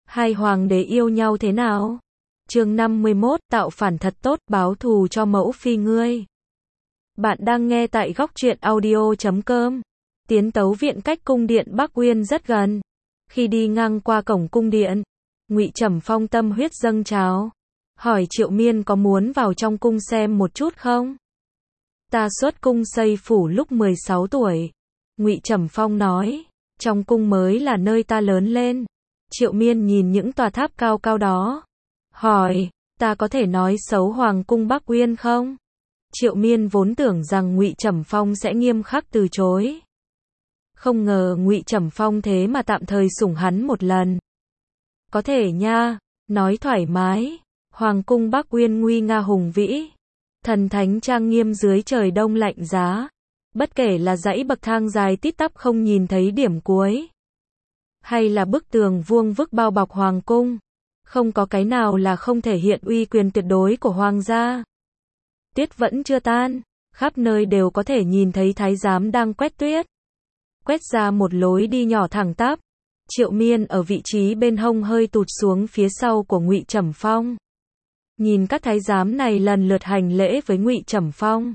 Hai hoàng đế yêu nhau thế nào? Chương 51, tạo phản thật tốt, báo thù cho mẫu phi ngươi. Bạn đang nghe tại góc truyện audio.com. Tiến Tấu Viện cách cung điện Bắc Uyên rất gần. Khi đi ngang qua cổng cung điện, Ngụy Trầm Phong tâm huyết dâng trào, hỏi Triệu Miên có muốn vào trong cung xem một chút không? Ta xuất cung xây phủ lúc 16 tuổi. Ngụy Trầm Phong nói, trong cung mới là nơi ta lớn lên. Triệu Miên nhìn những tòa tháp cao cao đó, hỏi, ta có thể nói xấu Hoàng cung Bắc Uyên không? Triệu Miên vốn tưởng rằng Ngụy Trầm Phong sẽ nghiêm khắc từ chối. Không ngờ Ngụy Trầm Phong thế mà tạm thời sủng hắn một lần. Có thể nha, nói thoải mái. Hoàng cung Bắc Uyên nguy nga hùng vĩ, thần thánh trang nghiêm dưới trời đông lạnh giá. Bất kể là dãy bậc thang dài tít tắp không nhìn thấy điểm cuối, hay là bức tường vuông vức bao bọc hoàng cung, không có cái nào là không thể hiện uy quyền tuyệt đối của hoàng gia. Tuyết vẫn chưa tan, khắp nơi đều có thể nhìn thấy thái giám đang quét tuyết. Quét ra một lối đi nhỏ thẳng tắp. Triệu Miên ở vị trí bên hông hơi tụt xuống phía sau của Ngụy Trầm Phong. Nhìn các thái giám này lần lượt hành lễ với Ngụy Trầm Phong,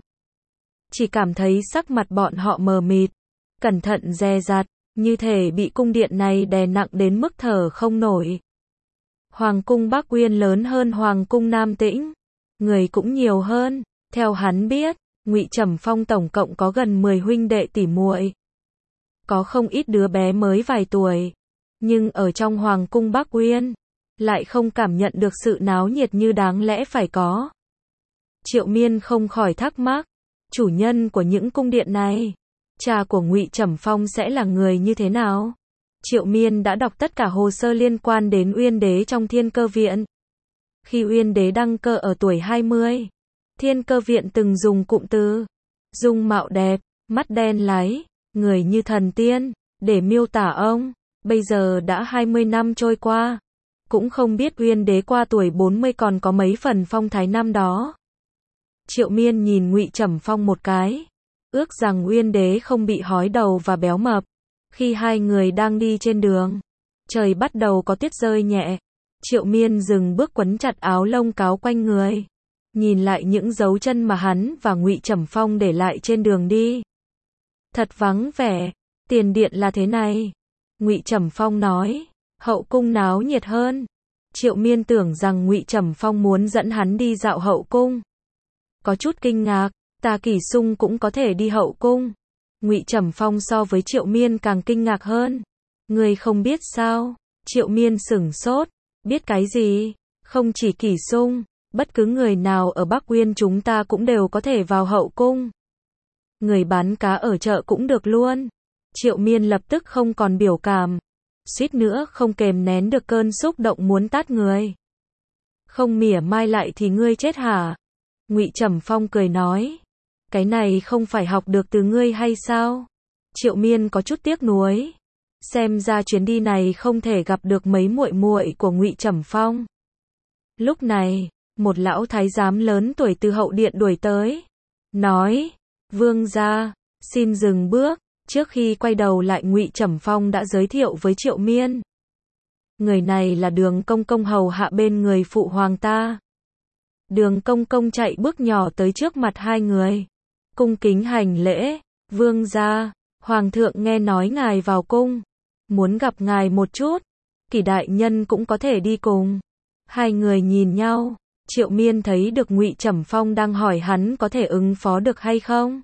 chỉ cảm thấy sắc mặt bọn họ mờ mịt, cẩn thận dè dặt, như thể bị cung điện này đè nặng đến mức thở không nổi. Hoàng cung Bắc Uyên lớn hơn Hoàng cung Nam Tĩnh, người cũng nhiều hơn. Theo hắn biết, Ngụy Trầm Phong tổng cộng có gần 10 huynh đệ tỷ muội, có không ít đứa bé mới vài tuổi, nhưng ở trong Hoàng cung Bắc Uyên lại không cảm nhận được sự náo nhiệt như đáng lẽ phải có. Triệu Miên không khỏi thắc mắc, chủ nhân của những cung điện này, cha của Ngụy Trầm Phong sẽ là người như thế nào? Triệu Miên đã đọc tất cả hồ sơ liên quan đến Uyên Đế trong Thiên Cơ Viện. Khi Uyên Đế đăng cơ ở tuổi 20, Thiên Cơ Viện từng dùng cụm từ dung mạo đẹp, mắt đen láy, người như thần tiên để miêu tả ông. Bây giờ đã 20 năm trôi qua, cũng không biết Uyên Đế qua tuổi 40 còn có mấy phần phong thái năm đó. Triệu Miên nhìn Ngụy Trầm Phong một cái, ước rằng Uyên Đế không bị hói đầu và béo mập. Khi hai người đang đi trên đường, trời bắt đầu có tuyết rơi nhẹ. Triệu Miên dừng bước quấn chặt áo lông cáo quanh người, nhìn lại những dấu chân mà hắn và Ngụy Trầm Phong để lại trên đường đi. Thật vắng vẻ. Tiền điện là thế này, Ngụy Trầm Phong nói, hậu cung náo nhiệt hơn. Triệu Miên tưởng rằng Ngụy Trầm Phong muốn dẫn hắn đi dạo hậu cung, có chút kinh ngạc, Ta Kỷ Sung cũng có thể đi hậu cung. Ngụy Trầm Phong so với Triệu Miên càng kinh ngạc hơn. Người không biết sao? Triệu Miên sửng sốt, biết cái gì? Không chỉ Kỷ Sung, bất cứ người nào ở Bắc Uyên chúng ta cũng đều có thể vào hậu cung. Người bán cá ở chợ cũng được luôn. Triệu Miên lập tức không còn biểu cảm, suýt nữa không kềm nén được cơn xúc động muốn tát người. Không mỉa mai lại thì ngươi chết hả? Ngụy Trầm Phong cười nói, cái này không phải học được từ ngươi hay sao? Triệu Miên có chút tiếc nuối, xem ra chuyến đi này không thể gặp được mấy muội muội của Ngụy Trầm Phong. Lúc này, một lão thái giám lớn tuổi từ hậu điện đuổi tới, nói, vương gia, xin dừng bước. Trước khi quay đầu lại Ngụy Trầm Phong đã giới thiệu với Triệu Miên. Người này là Đường Công Công hầu hạ bên người phụ hoàng ta. Đường Công Công chạy bước nhỏ tới trước mặt hai người, cung kính hành lễ, vương gia, hoàng thượng nghe nói ngài vào cung, muốn gặp ngài một chút, Kỷ đại nhân cũng có thể đi cùng. Hai người nhìn nhau, Triệu Miên thấy được Ngụy Trầm Phong đang hỏi hắn có thể ứng phó được hay không.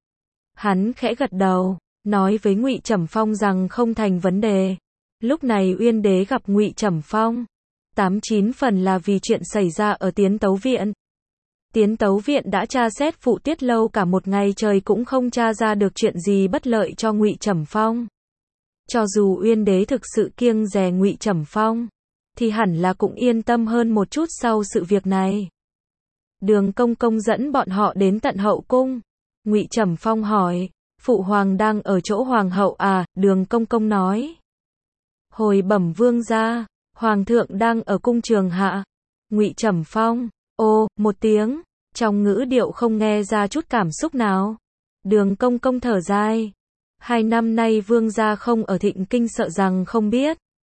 Hắn khẽ gật đầu, nói với Ngụy Trầm Phong rằng không thành vấn đề. Lúc này Uyên Đế gặp Ngụy Trầm Phong, 89 phần là vì chuyện xảy ra ở Tiến Tấu Viện. Tiến Tấu Viện đã tra xét Phụ Tiết Lâu cả một ngày trời cũng không tra ra được chuyện gì bất lợi cho Ngụy Trầm Phong. Cho dù Uyên Đế thực sự kiêng dè Ngụy Trầm Phong, thì hẳn là cũng yên tâm hơn một chút sau sự việc này. Đường Công Công dẫn bọn họ đến tận hậu cung. Ngụy Trầm Phong hỏi, phụ hoàng đang ở chỗ hoàng hậu à? Đường Công Công nói, hồi bẩm vương gia, hoàng thượng đang ở cung trường hạ. Ngụy Trầm Phong, ô, một tiếng, trong ngữ điệu không nghe ra chút cảm xúc nào. Đường Công Công thở dài, 2 năm nay vương gia không ở Thịnh Kinh sợ rằng không biết.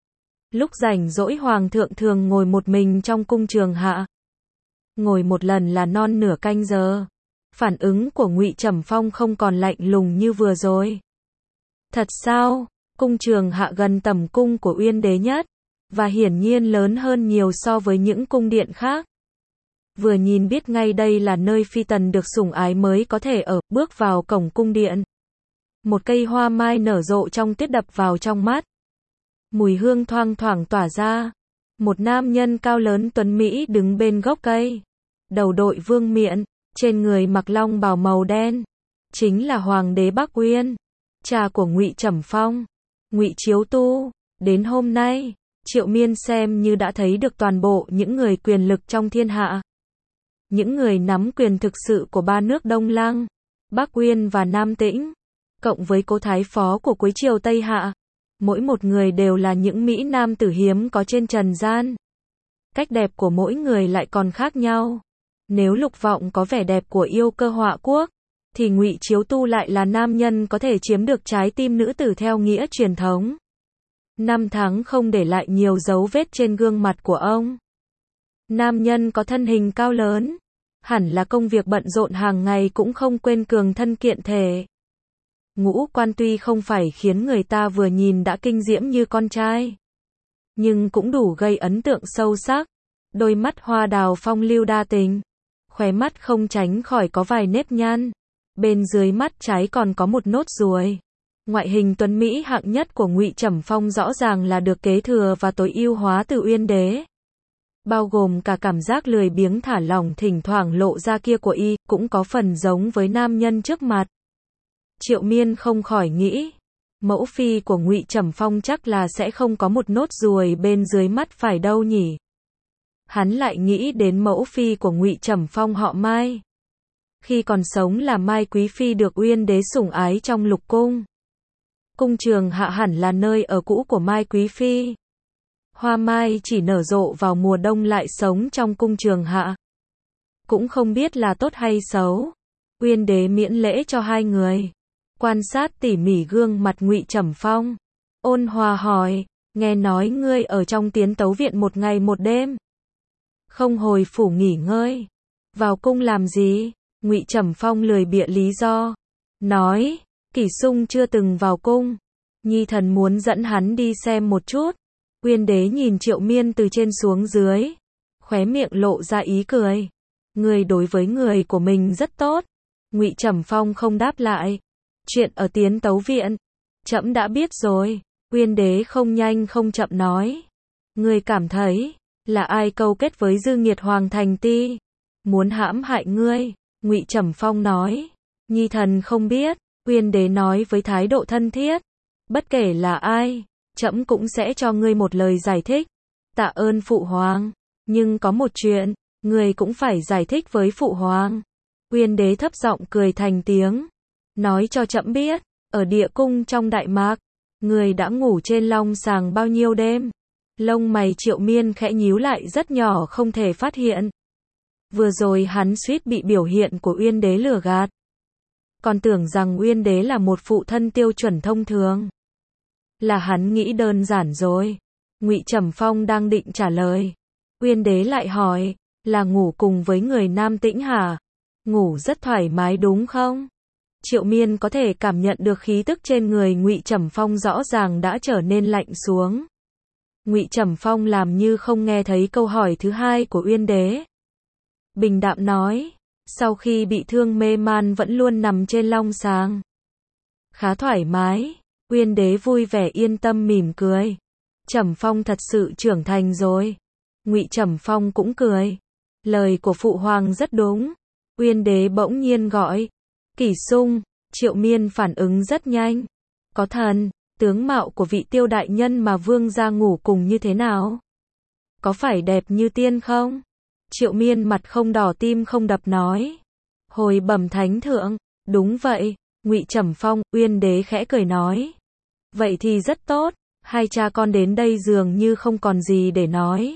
Lúc rảnh rỗi hoàng thượng thường ngồi một mình trong cung Trường Hạ. Ngồi một lần là non nửa canh giờ. Phản ứng của Ngụy Trầm Phong không còn lạnh lùng như vừa rồi. Thật sao? Cung Trường Hạ gần tầm cung của Uyên Đế nhất, và hiển nhiên lớn hơn nhiều so với những cung điện khác. Vừa nhìn biết ngay đây là nơi phi tần được sủng ái mới có thể ở. Bước vào cổng cung điện, một cây hoa mai nở rộ trong tuyết đập vào trong mắt. Mùi hương thoang thoảng tỏa ra. Một nam nhân cao lớn tuấn mỹ đứng bên gốc cây, đầu đội vương miện, trên người mặc long bào màu đen, chính là Hoàng đế Bắc Uyên, cha của Ngụy Trầm Phong, Ngụy Chiếu Tu. Đến hôm nay, Triệu Miên xem như đã thấy được toàn bộ những người quyền lực trong thiên hạ. Những người nắm quyền thực sự của ba nước Đông Lăng, Bắc Uyên và Nam Tĩnh, cộng với cố thái phó của cuối triều Tây Hạ. Mỗi một người đều là những mỹ nam tử hiếm có trên trần gian. Cách đẹp của mỗi người lại còn khác nhau. Nếu Lục Vọng có vẻ đẹp của yêu cơ họa quốc, thì Ngụy Chiếu Tu lại là nam nhân có thể chiếm được trái tim nữ tử theo nghĩa truyền thống. Năm tháng không để lại nhiều dấu vết trên gương mặt của ông. Nam nhân có thân hình cao lớn, hẳn là công việc bận rộn hàng ngày cũng không quên cường thân kiện thể. Ngũ quan tuy không phải khiến người ta vừa nhìn đã kinh diễm như con trai, nhưng cũng đủ gây ấn tượng sâu sắc. Đôi mắt hoa đào phong lưu đa tình, khóe mắt không tránh khỏi có vài nếp nhăn, bên dưới mắt trái còn có một nốt ruồi. Ngoại hình tuấn mỹ hạng nhất của Ngụy Trầm Phong rõ ràng là được kế thừa và tối ưu hóa từ Uyên Đế. Bao gồm cả cảm giác lười biếng thả lỏng thỉnh thoảng lộ ra kia của y, cũng có phần giống với nam nhân trước mặt. Triệu Miên không khỏi nghĩ, mẫu phi của Ngụy Trầm Phong chắc là sẽ không có một nốt ruồi bên dưới mắt phải đâu nhỉ. Hắn lại nghĩ đến mẫu phi của Ngụy Trầm Phong họ Mai. Khi còn sống là Mai Quý Phi được Uyên Đế sủng ái trong lục cung. Cung Trường Hạ hẳn là nơi ở cũ của Mai Quý Phi. Hoa mai chỉ nở rộ vào mùa đông lại sống trong cung Trường Hạ. Cũng không biết là tốt hay xấu. Uyên Đế miễn lễ cho hai người. Quan sát tỉ mỉ gương mặt Ngụy Trầm Phong. Ôn hòa hỏi, nghe nói ngươi ở trong Tiến Tấu Viện một ngày một đêm. Không hồi phủ nghỉ ngơi. Vào cung làm gì? Ngụy Trầm Phong lười bịa lý do. Nói, Kỷ Sung chưa từng vào cung. Nhi thần muốn dẫn hắn đi xem một chút. Uyên Đế nhìn Triệu Miên từ trên xuống dưới. Khóe miệng lộ ra ý cười. Người đối với người của mình rất tốt. Ngụy Trầm Phong không đáp lại. Chuyện ở Tiến Tấu Viện, trẫm đã biết rồi. Uyên Đế không nhanh không chậm nói. Người cảm thấy, là ai câu kết với Dư Nghiệt Hoàng Thành Ti, muốn hãm hại ngươi? Ngụy Trầm Phong nói. Nhi thần không biết. Uyên Đế nói với thái độ thân thiết. Bất kể là ai, trẫm cũng sẽ cho ngươi một lời giải thích. Tạ ơn phụ hoàng. Nhưng có một chuyện, ngươi cũng phải giải thích với phụ hoàng. Uyên Đế thấp giọng cười thành tiếng. Nói cho trẫm biết, ở địa cung trong Đại Mạc, ngươi đã ngủ trên long sàng bao nhiêu đêm? Lông mày Triệu Miên khẽ nhíu lại rất nhỏ không thể phát hiện. Vừa rồi hắn suýt bị biểu hiện của Uyên Đế lừa gạt. Còn tưởng rằng Uyên Đế là một phụ thân tiêu chuẩn thông thường. Là hắn nghĩ đơn giản rồi. Ngụy Trầm Phong đang định trả lời. Uyên Đế lại hỏi, là ngủ cùng với người Nam Tĩnh hả? Ngủ rất thoải mái đúng không? Triệu Miên có thể cảm nhận được khí tức trên người Ngụy Trầm Phong rõ ràng đã trở nên lạnh xuống. Ngụy Trầm Phong làm như không nghe thấy câu hỏi thứ hai của Uyên Đế. Bình đạm nói, sau khi bị thương mê man vẫn luôn nằm trên long sàng. Khá thoải mái. Uyên Đế vui vẻ yên tâm mỉm cười. Trầm Phong thật sự trưởng thành rồi. Ngụy Trầm Phong cũng cười. Lời của phụ hoàng rất đúng. Uyên Đế bỗng nhiên gọi. Kỷ Sung. Triệu Miên phản ứng rất nhanh. Có thần, tướng mạo của vị Tiêu đại nhân mà vương gia ngủ cùng như thế nào? Có phải đẹp như tiên không? Triệu Miên mặt không đỏ tim không đập nói. Hồi bẩm thánh thượng, đúng vậy. Ngụy Trầm Phong. Uyên Đế khẽ cười nói. Vậy thì rất tốt, hai cha con đến đây dường như không còn gì để nói.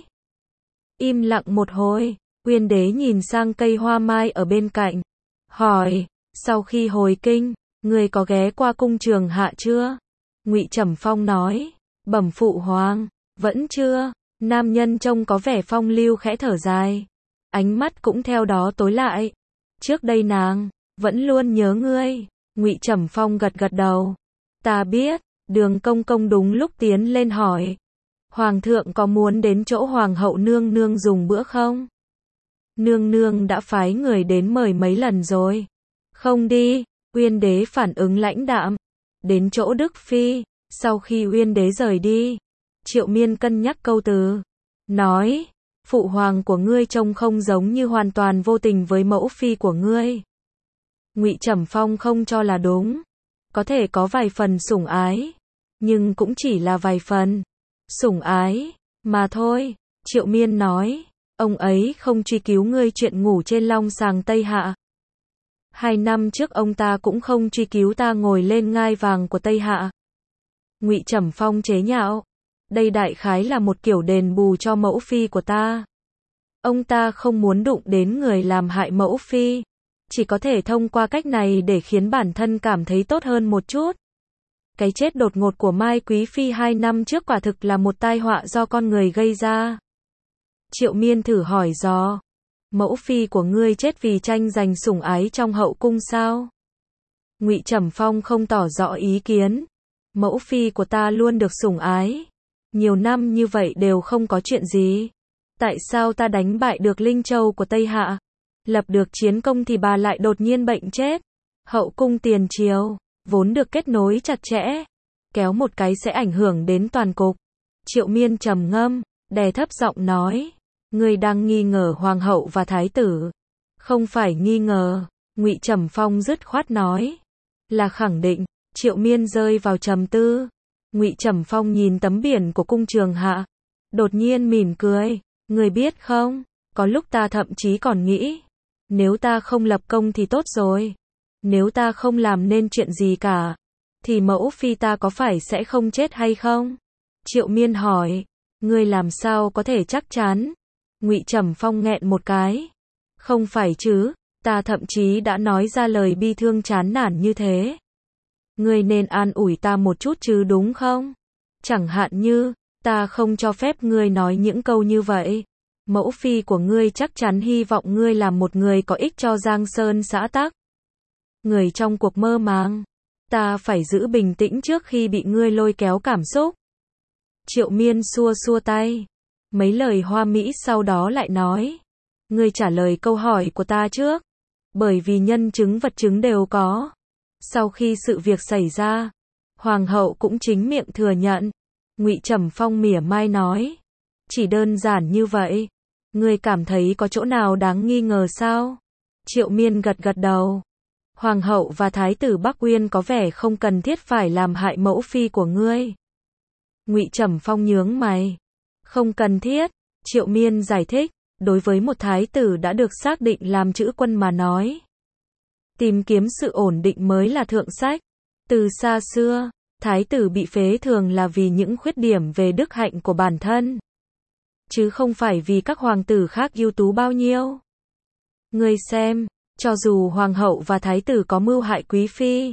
Im lặng một hồi, Uyên Đế nhìn sang cây hoa mai ở bên cạnh. Hỏi, sau khi hồi kinh, người có ghé qua cung Trường Hạ chưa? Ngụy Trầm Phong nói, bẩm phụ hoàng, Vẫn chưa. Nam nhân trông có vẻ phong lưu khẽ thở dài. Ánh mắt cũng theo đó tối lại. Trước đây nàng vẫn luôn nhớ ngươi. Ngụy Trầm Phong gật gật đầu. Ta biết. Đường Công Công đúng lúc tiến lên hỏi. Hoàng thượng có muốn đến chỗ Hoàng hậu nương nương dùng bữa không? Nương nương đã phái người đến mời mấy lần rồi. Không đi. Uyên đế phản ứng lãnh đạm. Đến chỗ Đức Phi. Sau khi Uyên đế rời đi, Triệu Miên cân nhắc câu từ. Nói. Phụ hoàng của ngươi trông không giống như hoàn toàn vô tình với mẫu phi của ngươi. Ngụy Trầm Phong không cho là đúng. Có thể có vài phần sủng ái. Nhưng cũng chỉ là vài phần. Sủng ái. Mà thôi. Triệu Miên nói. Ông ấy không truy cứu ngươi chuyện ngủ trên long sàng Tây Hạ. 2 năm trước ông ta cũng không truy cứu ta ngồi lên ngai vàng của Tây Hạ. Ngụy Trầm Phong chế nhạo. Đây đại khái là một kiểu đền bù cho mẫu phi của ta. Ông ta không muốn đụng đến người làm hại mẫu phi. Chỉ có thể thông qua cách này để khiến bản thân cảm thấy tốt hơn một chút. Cái chết đột ngột của Mai Quý Phi 2 năm trước quả thực là một tai họa do con người gây ra. Triệu Miên thử hỏi dò. Mẫu phi của ngươi chết vì tranh giành sủng ái trong hậu cung sao? Ngụy Trầm Phong không tỏ rõ ý kiến. Mẫu phi của ta luôn được sủng ái. Nhiều năm như vậy đều không có chuyện gì. Tại sao ta đánh bại được Linh Châu của Tây Hạ? Lập được chiến công thì bà lại đột nhiên bệnh chết. Hậu cung tiền triều, vốn được kết nối chặt chẽ. Kéo một cái sẽ ảnh hưởng đến toàn cục. Triệu Miên trầm ngâm, đè thấp giọng nói. Ngươi đang nghi ngờ hoàng hậu và thái tử. Không phải nghi ngờ. Ngụy Trầm Phong dứt khoát nói. Là khẳng định. Triệu Miên rơi vào trầm tư. Ngụy Trầm Phong nhìn tấm biển của cung Trường Hạ. Đột nhiên mỉm cười. Ngươi biết không, có lúc ta thậm chí còn nghĩ. Nếu ta không lập công thì tốt rồi. Nếu ta không làm nên chuyện gì cả. Thì mẫu phi ta có phải sẽ không chết hay không? Triệu Miên hỏi. Ngươi làm sao có thể chắc chắn? Ngụy Trầm Phong nghẹn một cái. Không phải chứ, ta thậm chí đã nói ra lời bi thương chán nản như thế. Ngươi nên an ủi ta một chút chứ đúng không? Chẳng hạn như, ta không cho phép ngươi nói những câu như vậy. Mẫu phi của ngươi chắc chắn hy vọng ngươi làm một người có ích cho Giang Sơn xã tắc. Người trong cuộc mơ màng. Ta phải giữ bình tĩnh trước khi bị ngươi lôi kéo cảm xúc. Triệu Miên xua xua tay. Mấy lời hoa mỹ sau đó lại nói. Ngươi trả lời câu hỏi của ta trước. Bởi vì nhân chứng vật chứng đều có. Sau khi sự việc xảy ra, Hoàng hậu cũng chính miệng thừa nhận. Ngụy Trầm Phong mỉa mai nói. Chỉ đơn giản như vậy. Ngươi cảm thấy có chỗ nào đáng nghi ngờ sao? Triệu Miên gật gật đầu. Hoàng hậu và thái tử Bắc Uyên có vẻ không cần thiết phải làm hại mẫu phi của ngươi. Ngụy Trầm Phong nhướng mày. Không cần thiết. Triệu Miên giải thích. Đối với một thái tử đã được xác định làm chữ quân mà nói. Tìm kiếm sự ổn định mới là thượng sách. Từ xa xưa, thái tử bị phế thường là vì những khuyết điểm về đức hạnh của bản thân. Chứ không phải vì các hoàng tử khác ưu tú bao nhiêu. Ngươi xem, cho dù hoàng hậu và thái tử có mưu hại quý phi,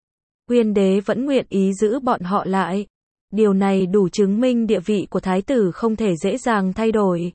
Uyên đế vẫn nguyện ý giữ bọn họ lại. Điều này đủ chứng minh địa vị của thái tử không thể dễ dàng thay đổi.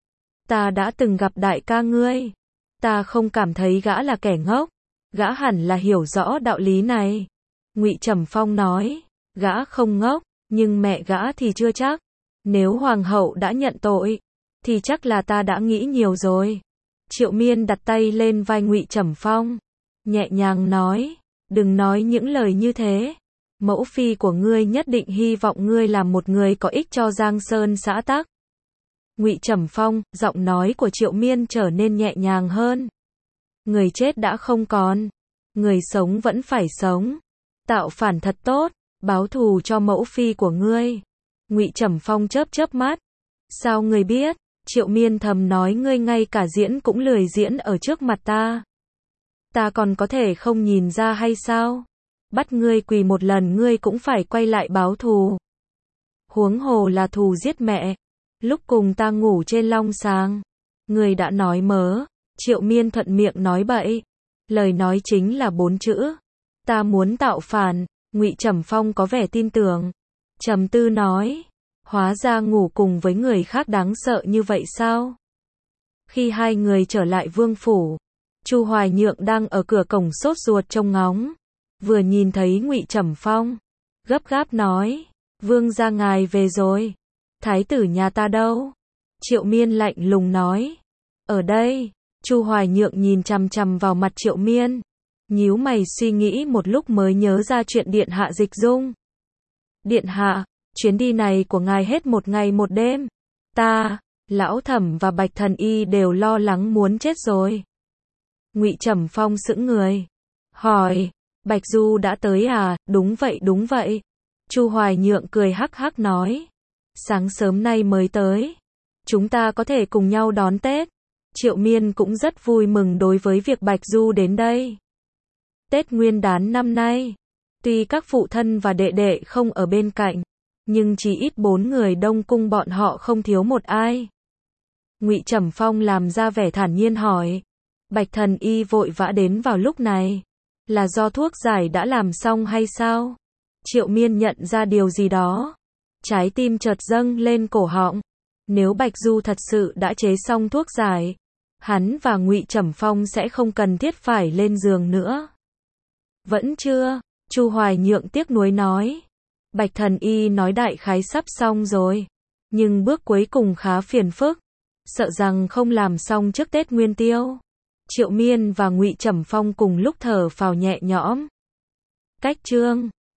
Ta đã từng gặp đại ca ngươi. Ta không cảm thấy gã là kẻ ngốc. Gã hẳn là hiểu rõ đạo lý này. Ngụy Trầm Phong nói. Gã không ngốc, nhưng mẹ gã thì chưa chắc. Nếu hoàng hậu đã nhận tội, thì chắc là ta đã nghĩ nhiều rồi. Triệu Miên đặt tay lên vai Ngụy Trầm Phong. Nhẹ nhàng nói. Đừng nói những lời như thế. Mẫu phi của ngươi nhất định hy vọng ngươi làm một người có ích cho Giang Sơn xã tắc. Ngụy Trầm Phong, giọng nói của Triệu Miên trở nên nhẹ nhàng hơn. Người chết đã không còn. Người sống vẫn phải sống. Tạo phản thật tốt, báo thù cho mẫu phi của ngươi. Ngụy Trầm Phong chớp chớp mắt. Sao ngươi biết? Triệu Miên thầm nói ngươi ngay cả diễn cũng lười diễn ở trước mặt ta. Ta còn có thể không nhìn ra hay sao? Bắt ngươi quỳ một lần ngươi cũng phải quay lại báo thù. Huống hồ là thù giết mẹ. Lúc cùng ta ngủ trên long sàng. Ngươi đã nói mớ. Triệu Miên thuận miệng nói bậy. Lời nói chính là 4 chữ. Ta muốn tạo phản. Ngụy Trầm Phong có vẻ tin tưởng. Trầm tư nói. Hóa ra ngủ cùng với người khác đáng sợ như vậy sao? Khi hai người trở lại vương phủ, Chu Hoài Nhượng đang ở cửa cổng sốt ruột trông ngóng, vừa nhìn thấy Ngụy Trầm Phong, gấp gáp nói, vương gia ngài về rồi, thái tử nhà ta đâu? Triệu Miên lạnh lùng nói, ở đây. Chu Hoài Nhượng nhìn chằm chằm vào mặt Triệu Miên, nhíu mày suy nghĩ một lúc mới nhớ ra chuyện điện hạ dịch dung. Điện hạ, chuyến đi này của ngài hết một ngày một đêm, ta, Lão Thẩm và Bạch Thần Y đều lo lắng muốn chết rồi. Ngụy Trầm Phong sững người, hỏi, Bạch Du đã tới à? Đúng vậy. Chu Hoài Nhượng cười hắc hắc nói, sáng sớm nay mới tới, chúng ta có thể cùng nhau đón Tết. Triệu Miên cũng rất vui mừng đối với việc Bạch Du đến đây. Tết Nguyên đán năm nay, tuy các phụ thân và đệ đệ không ở bên cạnh, nhưng chỉ ít 4 người Đông Cung bọn họ không thiếu một ai. Ngụy Trầm Phong làm ra vẻ thản nhiên hỏi, Bạch Thần Y vội vã đến vào lúc này, là do thuốc giải đã làm xong hay sao? Triệu Miên nhận ra điều gì đó, trái tim chợt dâng lên cổ họng. Nếu Bạch Du thật sự đã chế xong thuốc giải, hắn và Ngụy Trầm Phong sẽ không cần thiết phải lên giường nữa. Vẫn chưa, Chu Hoài Nhượng tiếc nuối nói. Bạch Thần Y nói đại khái sắp xong rồi, nhưng bước cuối cùng khá phiền phức, sợ rằng không làm xong trước Tết Nguyên Tiêu. Triệu Miên và Ngụy Trầm Phong cùng lúc thở phào nhẹ nhõm. Cách chương